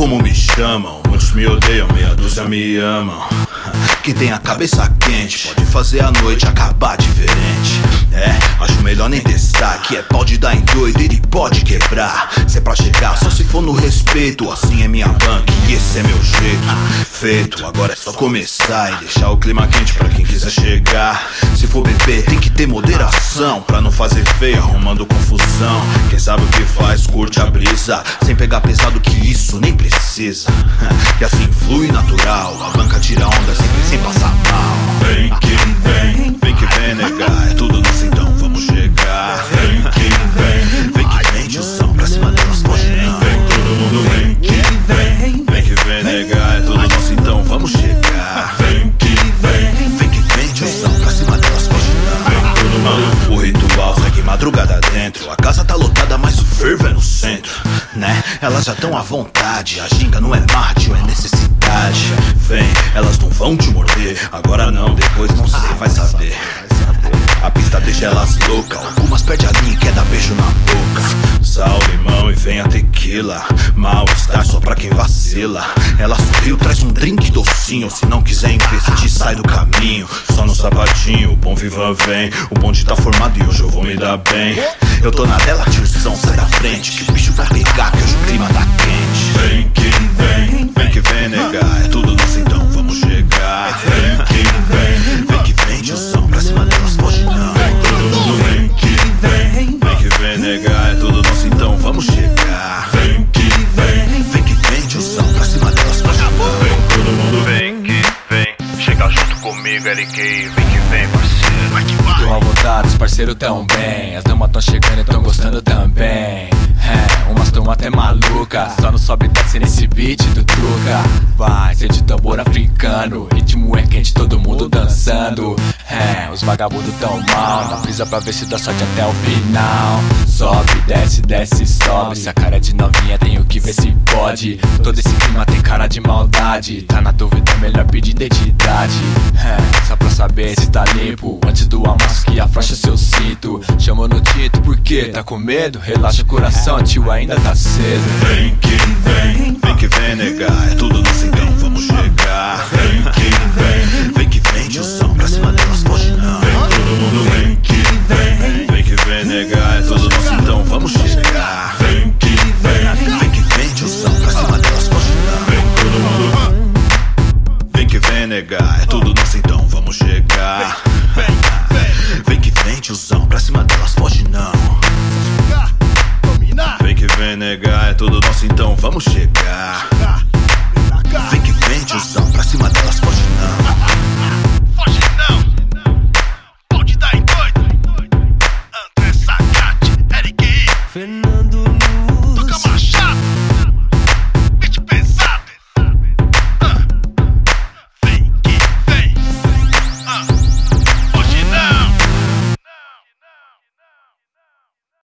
como me chamam. Muitos me odeiam, meia dúzia me amam. Quem tem a cabeça quente pode fazer a noite acabar diferente. Acho melhor nem testar, que é pau de dar em doido, ele pode quebrar. Se é pra chegar, só se for no respeito. Assim é minha banca e esse é meu jeito. Feito, agora é só começar e deixar o clima quente pra quem quiser chegar. Se for beber tem que ter moderação, pra não fazer feio arrumando confusão. Quem sabe o que faz curte a brisa, sem pegar pesado que isso nem precisa. E assim flui natural, a banca tira onda sempre sem passar mal. Vem que vem, vem que vem negar, é tudo nosso então vamos chegar. Vem que vem tiozão, pra cima delas pode não. Vem todo mundo, vem que vem negar, é tudo nosso então vamos chegar. Vem que vem tiozão, pra cima delas pode não. Vem todo mundo, o ritual segue madrugada dentro. A casa tá lotada mas o fervo é no centro, né? Elas já tão à vontade, a ginga não é mártir, é necessidade. Vem, elas não vão te morder, agora não, depois não sei, vai saber. A pista deixa elas loucas, algumas perde a linha e quer dar beijo na boca. Sal, limão e vem a tequila, mal-estar só pra quem vacila. Ela sorriu, traz um drink docinho, se não quiser investir sai do caminho. Só no sapatinho, o bom vivan vem, o bonde tá formado e hoje eu vou me dar bem. Eu tô na dela, tiozão, sai da frente, que o bicho vai pegar, que hoje o clima tá quente. Vem que vem negar, é tudo nosso então vamos chegar. Vem que vem tiozão, pra cima delas pode não. Vem todo mundo, vem que vem negar, é tudo nosso então vamos chegar. Vem que vem tiozão, pra cima delas pode não. Vem todo mundo, vem que vem, chega junto comigo LK, vem que vem parceiro. Tô à vontade, os parceiros tão bem, as damas tão chegando e tão gostando também. Umas tão até maluca, só não sobe e desce nesse beat do Tuca. Vai, ser de tambor africano, ritmo é quente, todo mundo dançando. Os vagabundos tão mal, na brisa pra ver se dá sorte até o final. Sobe, desce, desce, sobe, se a cara é de novinha tenho que ver se pode. Todo esse clima tem cara de maldade, tá na dúvida é melhor pedir identidade. Só pra saber se tá limpo, antes do amasso que afrouxa seu cinto. Chamou no Tito, por quê? Tá com medo? Relaxa o coração, tio, ainda tá cedo. Vem que vem negar, é tudo nosso então vamos chegar. Vem que vem tiozão, pra cima delas pode não. Vem todo mundo, vem que vem negar, é tudo nosso então vamos chegar. Vem que vem tiozão, pra cima delas pode não. Vem todo mundo, vem que vem negar, é tudo nosso então vamos chegar. Vem que vem tiozão, pra cima delas pode não. Vem que vem negar, é tudo nosso então vamos chegar. Vem que vem tiozão, pra cima delas pode